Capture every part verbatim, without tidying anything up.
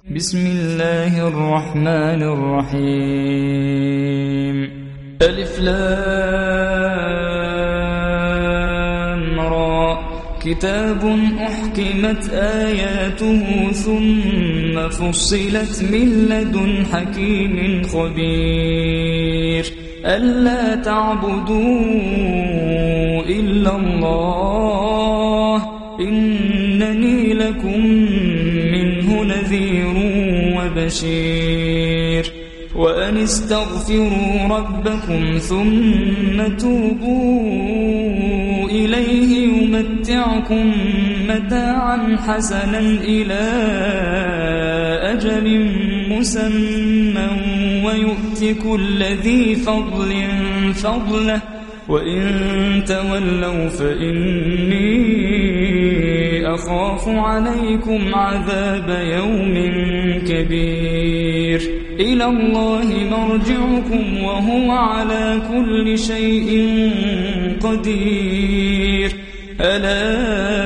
بسم الله الرحمن الرحيم ألف لام را كتاب أحكمت آياته ثم فصلت من لدن حكيم خبير ألا تعبدوا إلا الله إنني لكم منه نذير وبشير وأن استغفروا ربكم ثم توبوا إليه يمتعكم متاعا حسنا إلى أجل مسمى ويؤت كل ذي فضل فضله وإن تولوا فإني أخاف عليكم عذاب يوم كبير إلى الله مرجعكم وهو على كل شيء قدير ألا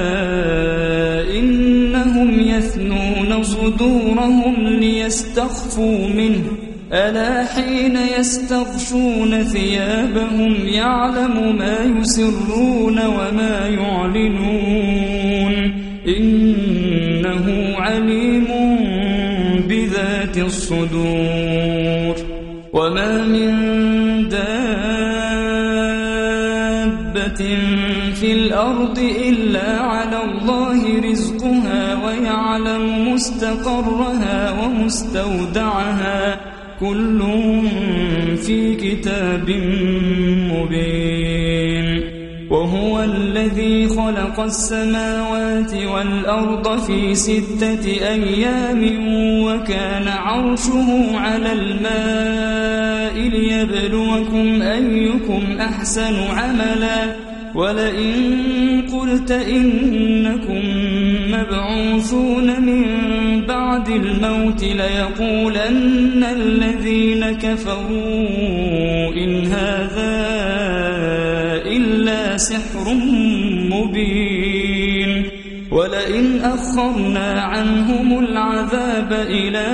إنهم يثنون صدورهم ليستخفوا منه ألا حين يستغشون ثيابهم يعلم ما يسرون وما يعلنون إنه عليم بذات الصدور وما من دابة في الأرض إلا على الله رزقها ويعلم مستقرها ومستودعها كل في كتاب مبين وهو الذي خلق السماوات والأرض في ستة أيام وكان عرشه على الماء ليبلوكم أيكم أحسن عملا ولئن قلت إنكم مبعوثون من بعد الموت ليقولن الذين كفروا إن هذا إلا سحر مبين ولئن أخرنا عنهم العذاب إلى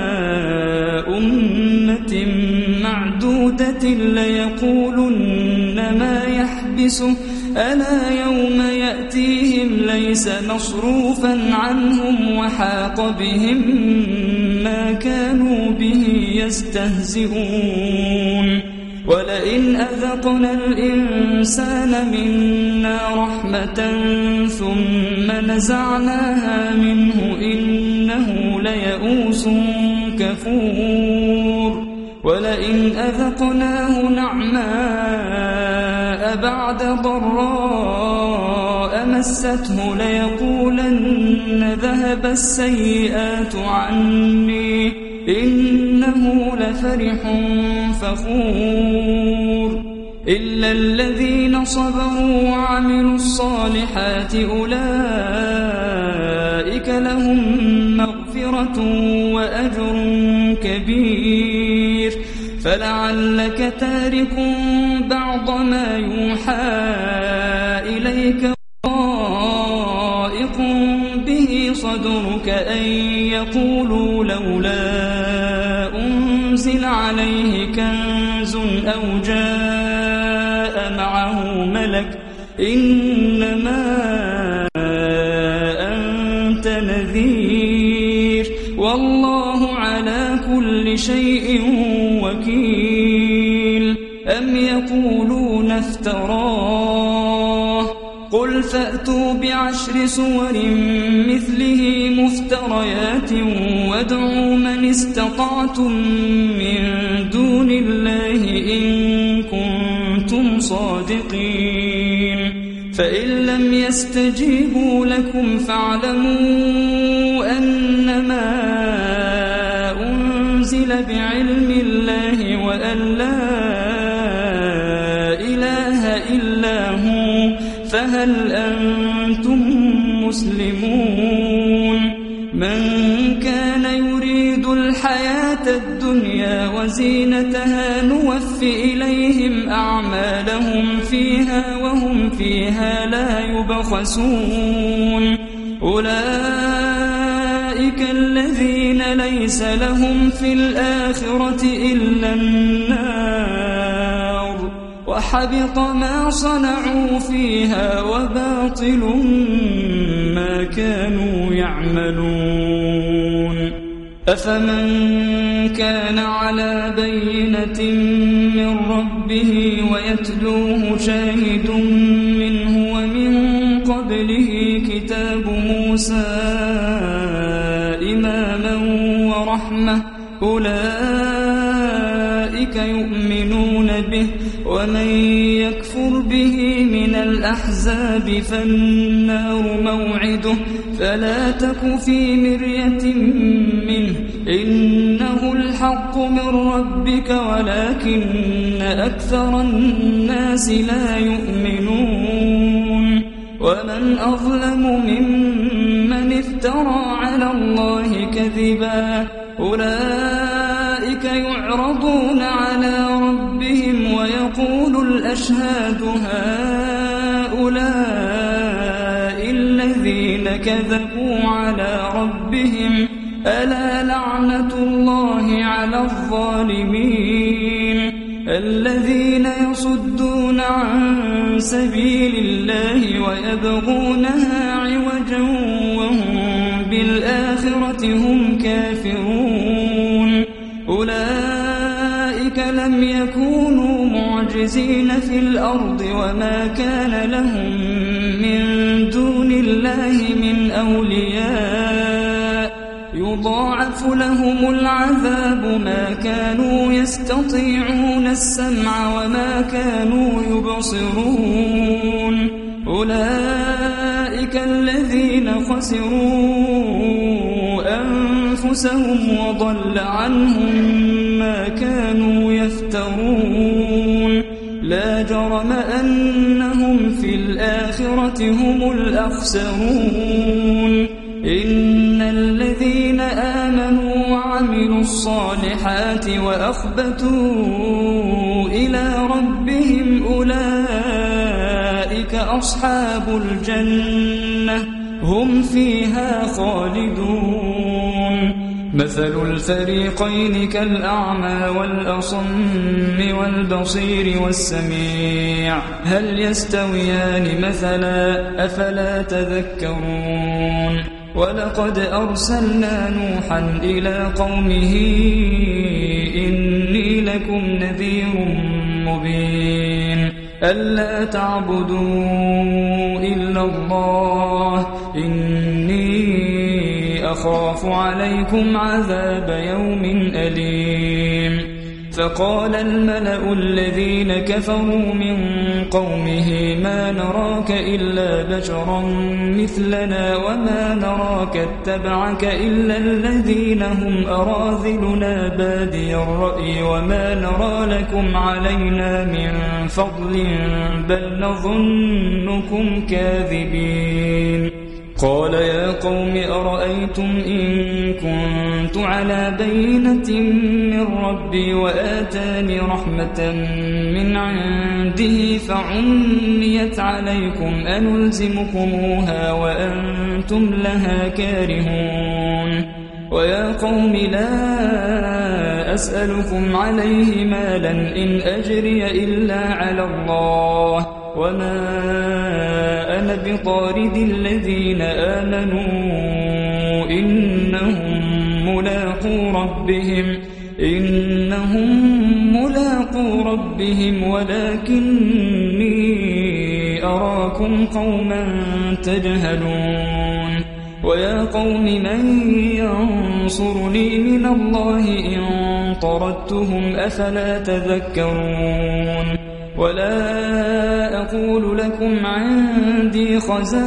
أمة معدودة ليقولن ما يحبسه ألا يوم يأتيهم ليس مصروفا عنهم وحاق بهم ما كانوا به يستهزئون ولئن أذقنا الإنسان منا رحمة ثم نزعناها منه إنه ليئوس كفور ولئن أذقناه نعماء بعد ضراء مسته ليقولن ذهب السيئات عني إنه لفرح فخور إلا الذين صبروا وعملوا الصالحات أولئك لهم مغفرة وأجر كبير فلعلك تارك بعض ما يوحى إليك ضائق به صدرك أن يقولوا لولا أنزل عليه كنز أو جاء معه ملك إنما أنت نذير والله على كل شيء وكيل أم يقولون افتراه قل فأتوا بعشر سور مثله مفتريات وادعوا من استطعتم من دون الله إن كنتم صادقين فإن لم يستجيبوا لكم فاعلموا أنما أنزل بعلم الله وأن لا إله إلا هو فهل أنتم مسلمون من كان يريد الحياة الدنيا وزينتها نوف إليهم أعمالهم فيها وهم فيها لا يبخسون أولئك أولئك الذين ليس لهم في الآخرة إلا النار وحبط ما صنعوا فيها وباطل ما كانوا يعملون أفمن كان على بينة من ربه ويتلوه شاهد منه ومن قبله كتاب موسى إماما ورحمة أولئك يؤمنون به ومن يكفر به من الأحزاب فالنار موعده فلا تك في مرية منه إنه الحق من ربك ولكن أكثر الناس لا يؤمنون ومن أظلم ممن افترى على الله كذبا أولئك يعرضون على ربهم ويقول الأشهاد هؤلاء الذين كذبوا على ربهم ألا لعنة الله على الظالمين الذين يصدون عن سبيل الله ويبغونها عوجا وهم بالآخرة هم كافرون أولئك لم يكونوا معجزين في الأرض وما كان لهم من دون الله من أولياء يضاعف لهم العذاب ما كانوا يستطيعون السمع وما كانوا يبصرون أولئك الذين خسروا أنفسهم وضل عنهم ما كانوا يفترون لا جرم أنهم في الآخرة هم الأخسرون إن الذين آمنوا وعملوا الصالحات وأخبتوا إلى ربهم أولئك أصحاب الجنة هم فيها خالدون مثل الفريقين كالأعمى والأصم والبصير والسميع هل يستويان مثلا أفلا تذكرون ولقد أرسلنا نوحا إلى قومه إني لكم نذير مبين ألا تعبدوا إلا الله إني أخاف عليكم عذاب يوم أليم فقال الملأ الذين كفروا من قومه ما نراك إلا بشرا مثلنا وما نراك اتبعك إلا الذين هم أراذلنا بادي الرأي وما نرى لكم علينا من فضل بل نظنكم كاذبين قال يا قوم أرأيتم إن كنت على بينة من ربي وآتاني رحمة من عنده فعميت عليكم أنلزمكموها وأنتم لها كارهون ويا قوم لا أسألكم عليه مالا إن أجري إلا على الله وما أنا بطارد الذين آمنوا إنهم ملاقو ربهم إنهم ملاقو ربهم ولكني أراكم قوما تجهلون ويا قوم من ينصرني من الله إن طردتهم أفلا تذكرون ولا أقول لكم عندي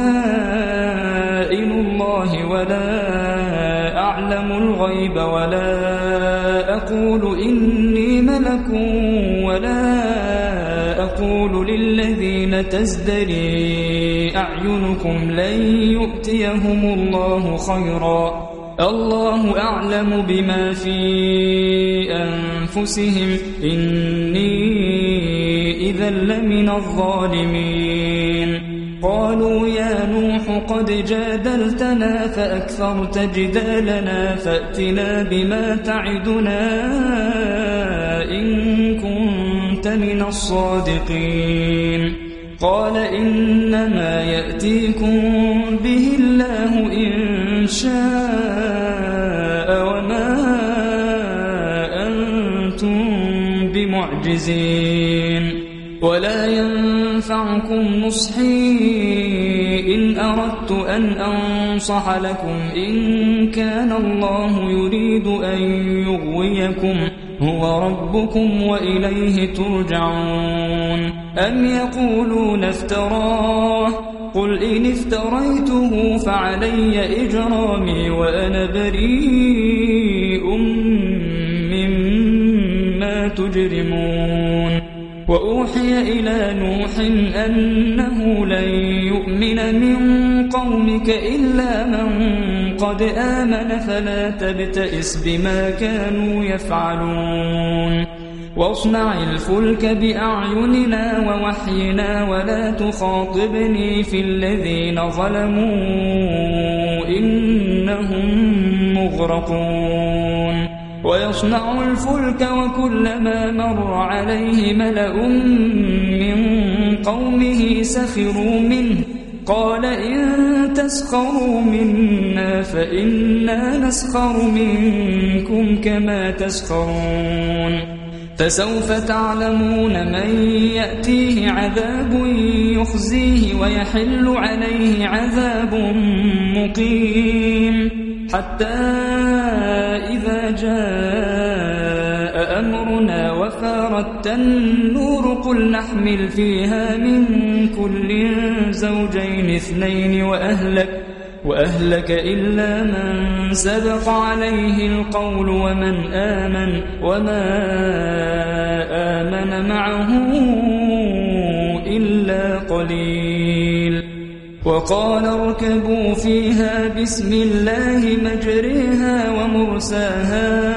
خزائن الله ولا أعلم الغيب ولا أقول إني ملك ولا أقول للذين تزدري أعينكم لن يؤتيهم الله خيرا الله أعلم بما في أنفسهم إني إذا لمن الظالمين قالوا يا نوح قد جادلتنا فأكثرت جدالنا فأتنا بما تعدنا إن كنت من الصادقين قال إنما يأتيكم به الله إن شاء وما أنتم بمعجزين ولا ينفعكم نصحي إن أردت أن أنصح لكم إن كان الله يريد أن يغويكم هو ربكم وإليه ترجعون أم يقولون افتراه قل إن افتريته فعلي إجرامي وأنا بريء مما تجرمون وأوحي إلى نوح أنه لن يؤمن من قومك إلا من قد آمن فلا تبتئس بما كانوا يفعلون واصنع الفلك بأعيننا ووحينا ولا تخاطبني في الذين ظلموا إنهم مغرقون ويصنع الفلك وكلما مر عليه ملأ من قومه سخروا منه قال إن تسخروا منا فإنا نسخر منكم كما تسخرون فسوف تعلمون من يأتيه عذاب يخزيه ويحل عليه عذاب مقيم حتى إذا جاء أمرنا وفارت النور قل نحمل فيها من كل زوجين اثنين وأهلك, وأهلك إلا من سبق عليه القول ومن آمن وما آمن معه إلا قليل وقال اركبوا فيها بسم الله مجريها ومرساها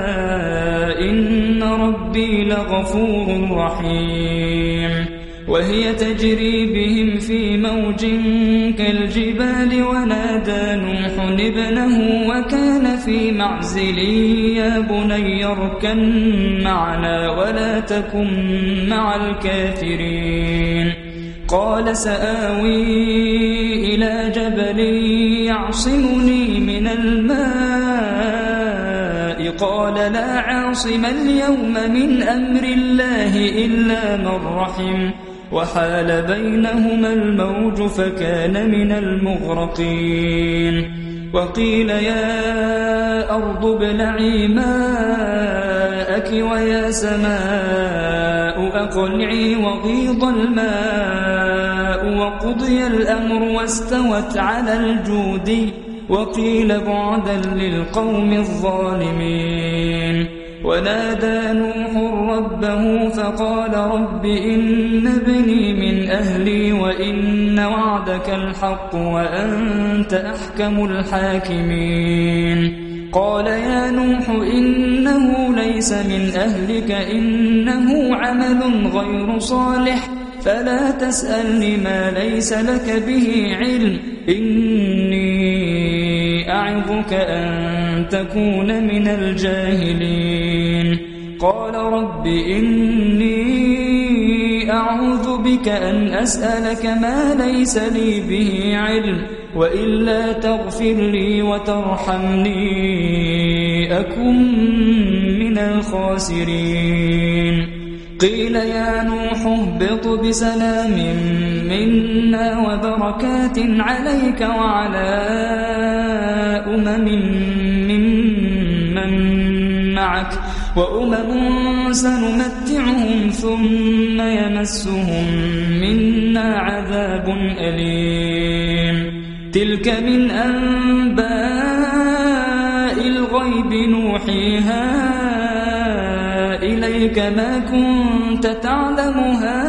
إن ربي لغفور رحيم وهي تجري بهم في موج كالجبال ونادى نوح ابنه وكان في معزل يا بني اركب معنا ولا تكن مع الكافرين قال سآوي إلى جبل يعصمني من الماء قال لا عاصم اليوم من أمر الله إلا من رحم وحال بينهما الموج فكان من المغرقين وقيل يا أرض ابلعي ماءك ويا سماء أقلعي وغيض الماء وقضي الأمر واستوت على الجود وقيل بعدا للقوم الظالمين ونادى نوح ربه فقال رب إن ابني من أهلي وإن وعدك الحق وأنت أحكم الحاكمين قال يا نوح إنه ليس من أهلك إنه عمل غير صالح فلا تسألني ما ليس لك به علم إني أعظك أن تكون من الجاهلين قال رب إني أعوذ بك أن أسألك ما ليس لي به علم وإلا تغفر لي وترحمني أكن من الخاسرين قيل يا نوح اهبط بسلام منا وبركات عليك وعلى أمم ممن معك وأمم سنمتعهم ثم يمسهم منا عذاب أليم تلك من أنباء الغيب نوحيها إليك ما كنت تعلمها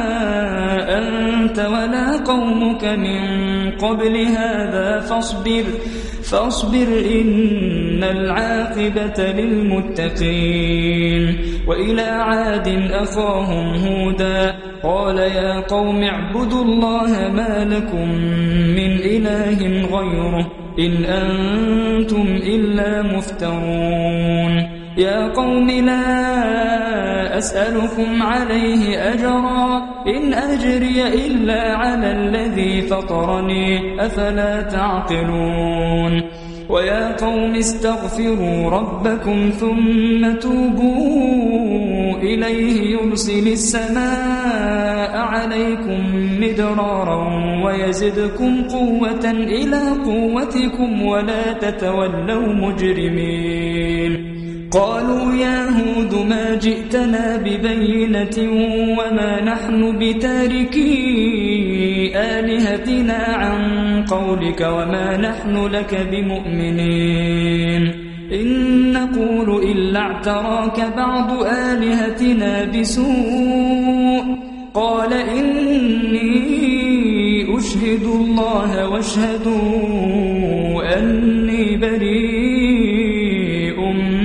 أنت ولا قومك من قبل هذا فاصبر فاصبر إن العاقبة للمتقين وإلى عاد أخاهم هودا قال يا قوم اعبدوا الله ما لكم من إله غيره إن أنتم إلا مفترون يا قوم لا أسألكم عليه أجرا إن أجري إلا على الذي فطرني أفلا تعقلون ويا قوم استغفروا ربكم ثم توبوا إليه يرسل السماء عليكم مدرارا ويزدكم قوة إلى قوتكم ولا تتولوا مجرمين قالوا يا هود ما جئتنا ببينة وما نحن بتاركي آلهتنا عن قولك وما نحن لك بمؤمنين إن نقول إلا اعتراك بعض آلهتنا بسوء قال إني أشهد الله واشهدوا أني بريء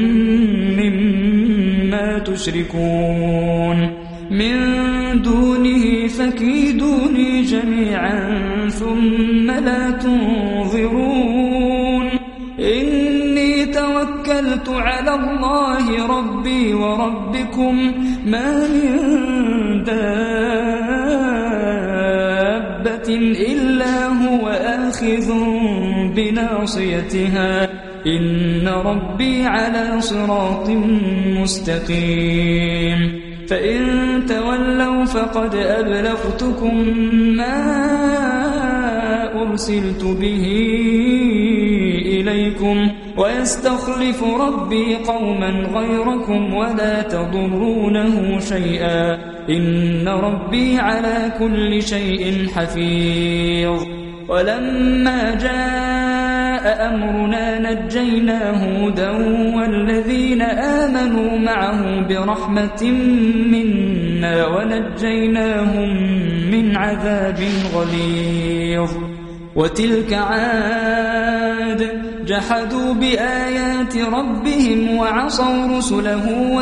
مما تشركون من دونه فكيدوني جميعا ثم لا تنظرون إني توكلت على الله ربي وربكم ما من دابة إلا هو آخذ بناصيتها إن ربي على صراط مستقيم فإن تولوا فقد أبلغتكم ما أرسلت به إليكم ويستخلف ربي قوما غيركم ولا تضرونه شيئا إن ربي على كل شيء حفيظ ولما جاء أمرنا نجينا هودا والذين آمنوا معه برحمة منا ونجيناهم من عذاب غليظ وتلك عاد جحدوا بآيات ربهم وعصوا رسله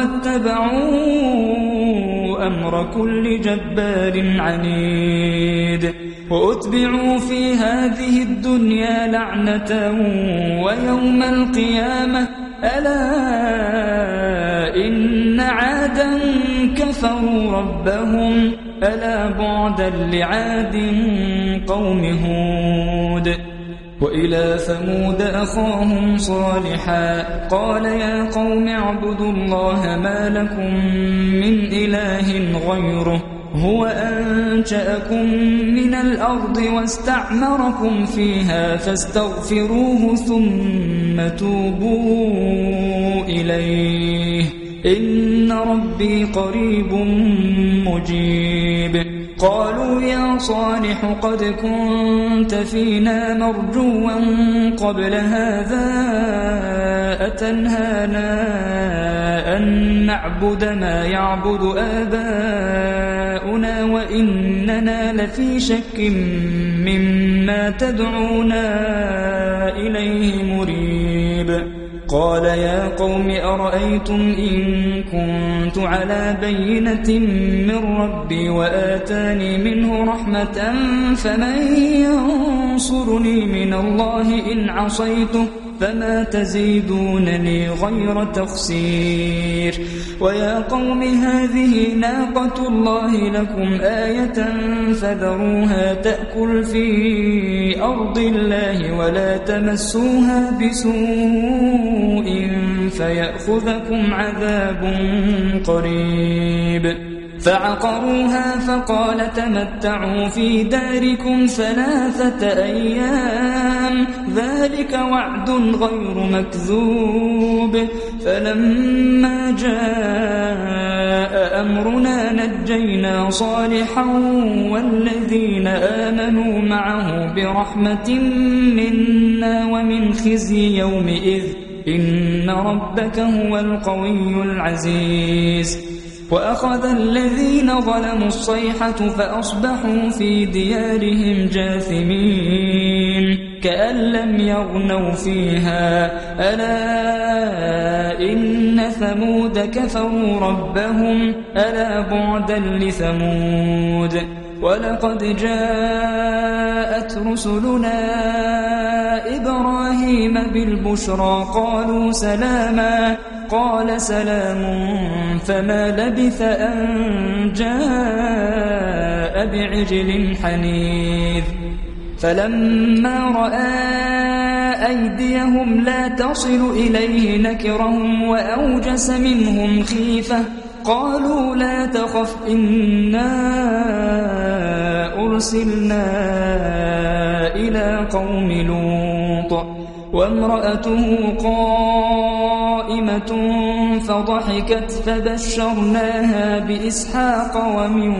واتبعوا أمر كل جبار عنيد وأتبعوا في هذه الدنيا لعنة ويوم القيامة ألا إن عادا كفروا ربهم ألا بعدا لعاد قوم هود وإلى ثمود أخاهم صالحا قال يا قوم اعبدوا الله ما لكم من إله غيره هو أنشأكم من الأرض واستعمركم فيها فاستغفروه ثم توبوا إليه إن ربي قريب مجيب قالوا يا صالح قد كنت فينا مرجوا قبل هذا أتنهانا أن نعبد ما يعبد آباؤنا وإننا لفي شك مما تدعونا إليه مريب قال يا قوم أرأيتم إن كنت على بينة من ربي وآتاني منه رحمة فمن ينصرني من الله إن عصيته فما تزيدونني غير تخسير ويا قوم هذه ناقة الله لكم آية فذروها تأكل في أرض الله ولا تمسوها بسوء فيأخذكم عذاب قريب فعقروها فقال تمتعوا في داركم ثلاثة أيام ذلك وعد غير مكذوب فلما جاء أمرنا نجينا صالحا والذين آمنوا معه برحمة منا ومن خزي يومئذ إن ربك هو القوي العزيز وأخذ الذين ظلموا الصيحة فأصبحوا في ديارهم جاثمين كأن لم يغنوا فيها ألا إن ثمود كفروا ربهم ألا بعدا لثمود ولقد جاءت رسلنا إبراهيم بالبشرى قالوا سلاما قال سلام فما لبث أن جاء بعجل حنيذ فلما رأى أيديهم لا تصل إليه نكرهم وأوجس منهم خيفة قالوا لا تخف إنا أرسلنا إلى قوم لوط وامرأته قائمة فضحكت فبشرناها بإسحاق ومن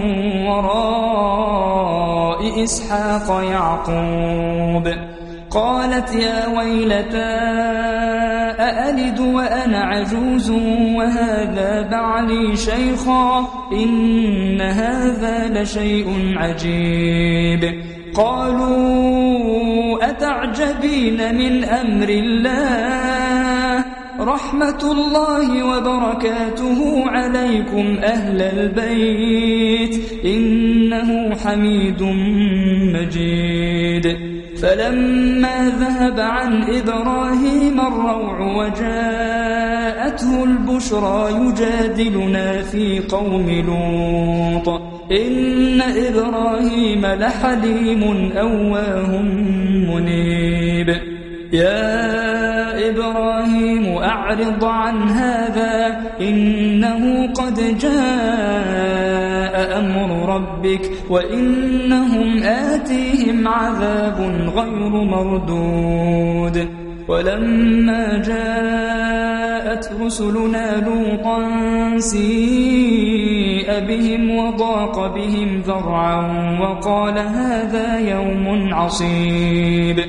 وراء إسحاق يعقوب قالت يا ويلتى أألد وأنا عجوز وهذا بعلي شيخا إن هذا لشيء عجيب قالوا أتعجبين من أمر الله رحمة الله وبركاته عليكم أهل البيت إنه حميد مجيد فلما ذهب عن إبراهيم الروع وجاءته البشرى يجادلنا في قوم لوط إن إبراهيم لحليم أواه منيب يا إبراهيم أعرض عن هذا إنه قد جاء أمر ربك وإنهم آتيهم عذاب غير مردود ولما جاءت رسلنا لوطا سيء بهم وضاق بهم ذرعا وقال هذا يوم عصيب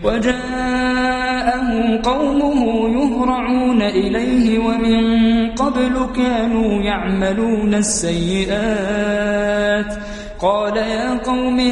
وجاءه قومه يهرعون إليه ومن قبل كانوا يعملون السيئات قال يا قوم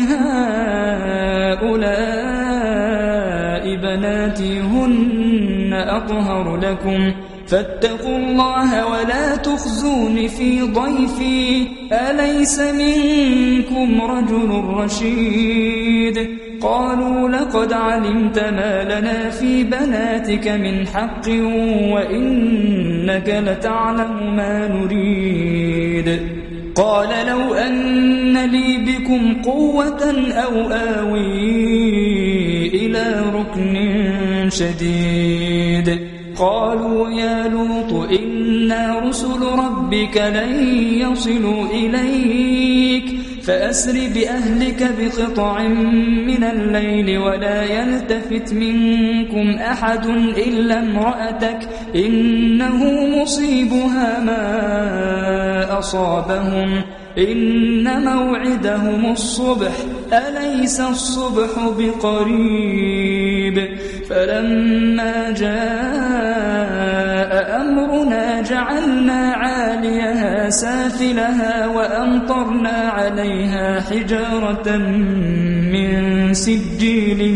هؤلاء بناتي هن أطهر لكم فاتقوا الله ولا تخزون في ضيفي أليس منكم رجل رشيد قالوا لقد علمت ما لنا في بناتك من حق وإنك لتعلم ما نريد قال لو أن لي بكم قوة أو آوي إلى ركن شديد قالوا يا لوط إنا رسل ربك لن يصلوا إليك فأسر بأهلك بقطع من الليل ولا يلتفت منكم أحد إلا امرأتك إنه مصيبها ما أصابهم إن موعدهم الصبح أليس الصبح بقريب فلما جاء أمرنا جعلنا عاليها سافلها وأمطرنا عليها حجارة من سجيل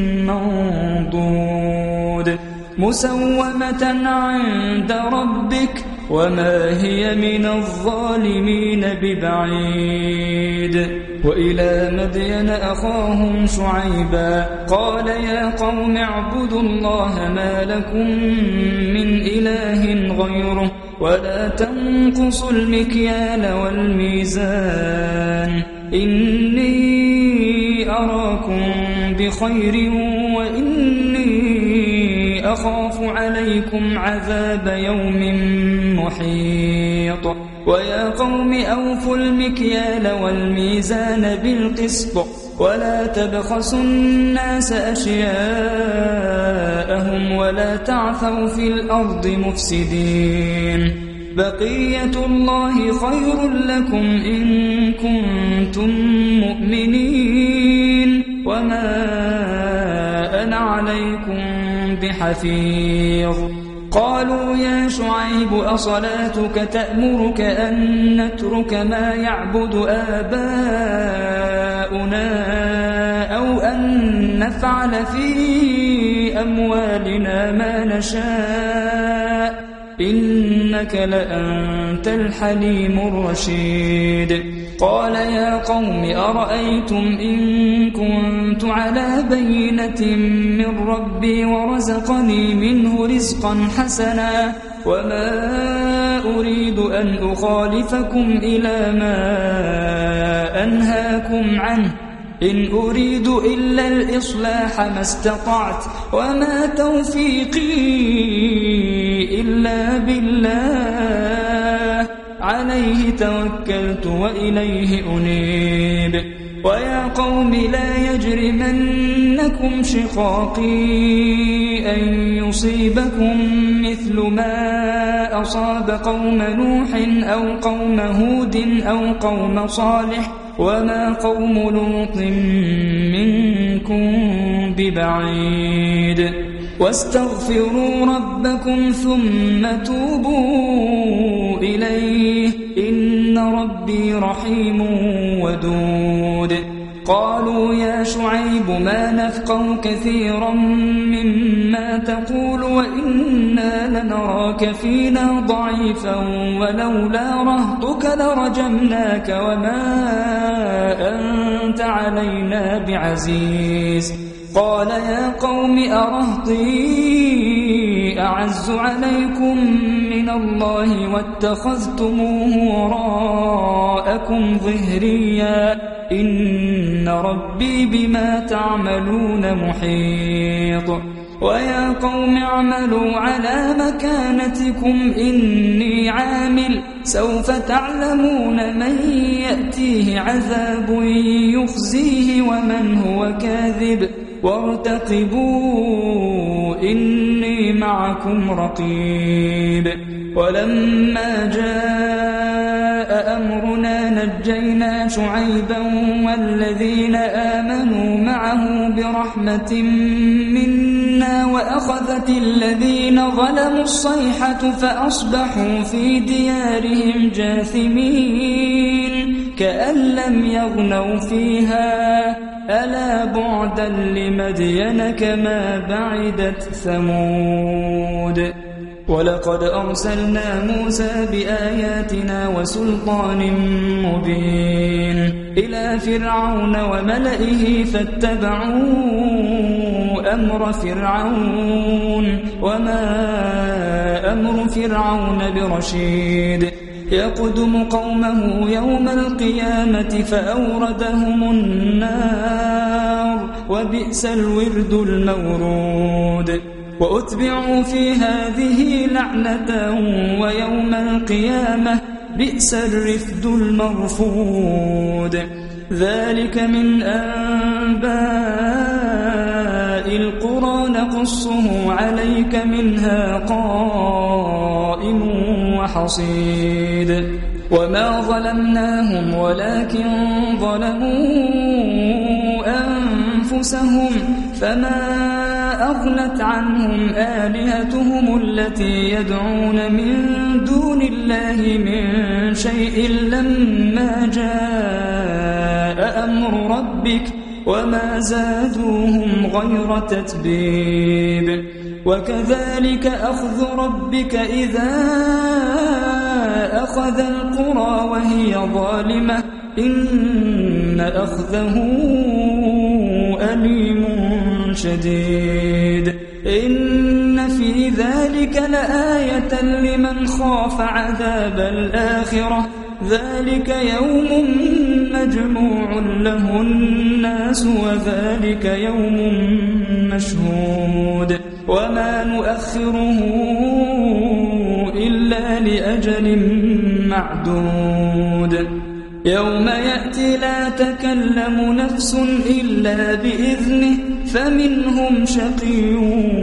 منضود مسومة عند ربك وما هي من الظالمين ببعيد وإلى مدين أخاهم شعيبا قال يا قوم اعبدوا الله ما لكم من إله غيره ولا تنقصوا المكيال والميزان إني أراكم بخير وإني أخاف عليكم عذاب يوم محيط ويا قوم أوفوا المكيال والميزان بالقسط ولا تبخسوا الناس أشياءهم ولا تعثوا في الأرض مفسدين بقية الله خير لكم إن كنتم مؤمنين وما أنا عليكم بحفيظ قالوا يا شعيب أصلاتك تأمرك أن نترك ما يعبد آباؤنا أو أن نفعل في أموالنا ما نشاء إنك لأنت الحليم الرشيد قال يا قوم أرأيتم إن كنت على بينة من ربي ورزقني منه رزقا حسنا وما أريد أن أخالفكم إلى ما أنهاكم عنه إن أريد إلا الإصلاح ما استطعت وما توفيقي إلا بالله عليه توكلت وإليه أنيب ويا قوم لا يجرمنكم شقاقي أن يصيبكم مثل ما أصاب قوم نوح أو قوم هود أو قوم صالح وما قوم لوط منكم ببعيد واستغفروا ربكم ثم توبوا إليه إن ربي رحيم ودود قالوا يا شعيب ما نفقه كثيرا مما تقول وإنا لنراك فينا ضعيفا ولولا رهطك لرجمناك وما أنت علينا بعزيز قال يا قوم أرهطي أعز عليكم من الله واتخذتموه وراءكم ظهريا إن ربي بما تعملون محيط ويا قوم اعملوا على مكانتكم إني عامل سوف تعلمون من يأتيه عذاب يخزيه ومن هو كاذب وارتقبوا إني معكم رقيب ولما جاء أمرنا نجينا شعيبا والذين آمنوا معه برحمة منا وأخذت الذين ظلموا الصيحة فأصبحوا في ديارهم جاثمين كأن لم يغنوا فيها ألا بعدا لمدين كما بعدت ثمود ولقد أرسلنا موسى بآياتنا وسلطان مبين إلى فرعون وملئه فاتبعوا أمر فرعون وما أمر فرعون برشيد يقدم قومه يوم القيامة فأوردهم النار وبئس الورد المورود وأتبعوا في هذه لعنة ويوم القيامة بئس الرفد المرفود ذلك من أنباء القرى نقصه عليك منها قائم وحصيد وما ظلمناهم ولكن ظلموا أنفسهم فما أغنت عنهم آلهتهم التي يدعون من دون الله من شيء لما جاء أمر ربك وما زادوهم غير تتبيب وكذلك أخذ ربك إذا أخذ القرى وهي ظالمة إن أخذه أليم شديد إن في ذلك لآية لمن خاف عذاب الآخرة ذلك يوم مجموع له الناس وذلك يوم مشهود وما نؤخره إلا لأجل معدود يوم يأتي لا تكلم نفس إلا بإذنه فمنهم شقي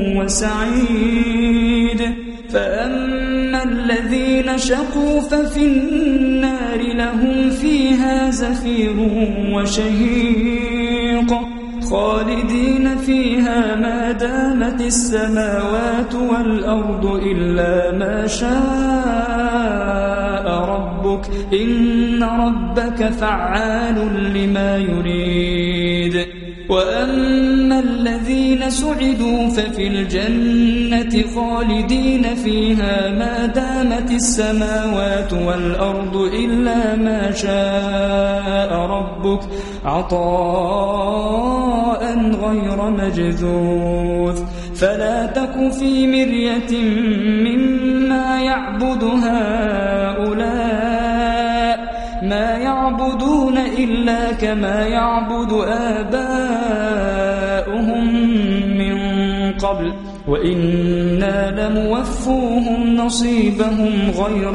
وسعيد فأما الذين شقوا ففي النار لهم فيها زفير وشهيق خالدين فيها ما دامت السماوات والأرض إلا ما شاء ربك إن ربك فعال لما يريد وأما الذين سعدوا ففي الجنة خالدين فيها ما دامت السماوات والأرض إلا ما شاء ربك عطاء غير مجذوذ فلا تك في مرية مما يعبد هؤلاء ما يعبدون إلا كما يعبد آباؤهم من قبل وإنا لموفوهم نصيبهم غير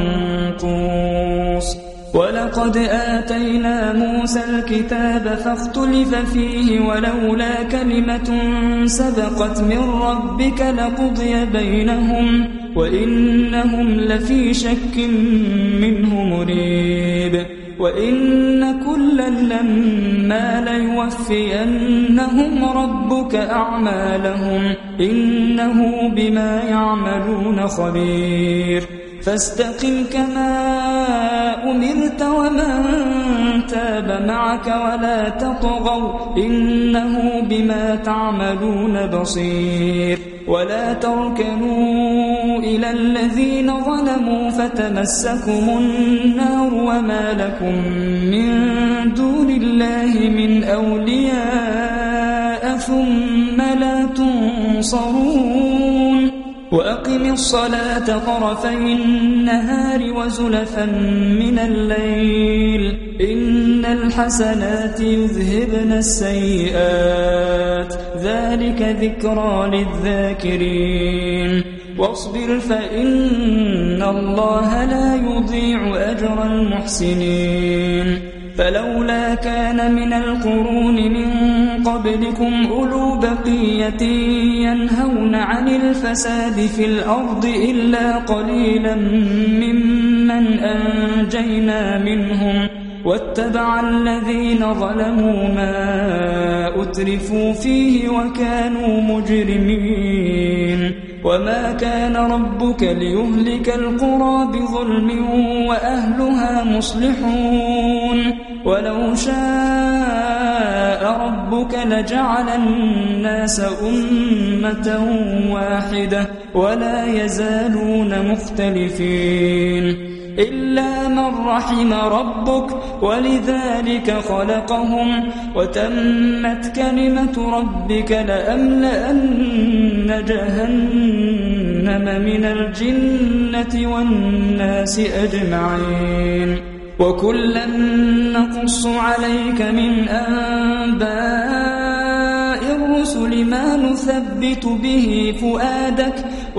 منقوص ولقد آتينا موسى الكتاب فاختلف فيه ولولا كلمة سبقت من ربك لقضي بينهم وإنهم لفي شك منه مريب وإن كلا لما ليوفينهم ربك أعمالهم إنه بما يعملون خبير فاستقم كما أمرت ومن تاب معك ولا تطغوا إنه بما تعملون بصير ولا تركنوا إلى الذين ظلموا فتمسكم النار وما لكم من دون الله من أولياء ثم لا تنصرون وأقم الصلاة طرفي النهار وزلفا من الليل إن الحسنات يذهبن السيئات ذلك ذكرى للذاكرين واصبر فإن الله لا يضيع أجر المحسنين فلولا كان من القرون من قبلكم أولو بقية ينهون عن الفساد في الأرض إلا قليلا ممن أنجينا منهم واتبع الذين ظلموا ما أترفوا فيه وكانوا مجرمين وما كان ربك ليهلك القرى بظلم وأهلها مصلحون ولو شاء ربك لجعل الناس أمة واحدة ولا يزالون مختلفين إلا من رحم ربك ولذلك خلقهم وتمت كلمة ربك لأملأن جهنم من الجنة والناس أجمعين وكلا نقص عليك من أنباء الرسل ما نثبت به فؤادك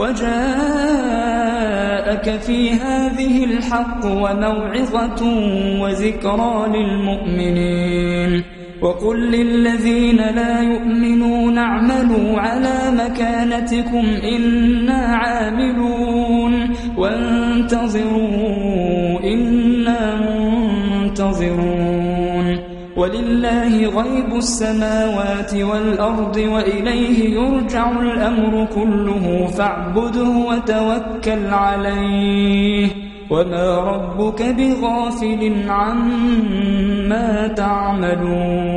وجاءك في هذه الحق وموعظة وذكرى للمؤمنين وقل للذين لا يؤمنون اعملوا على مكانتكم إنا عاملون وانتظروا إنا منتظرون ولله غيب السماوات والأرض وإليه يرجع الأمر كله فاعبده وتوكل عليه وما ربك بغافل عما تعملون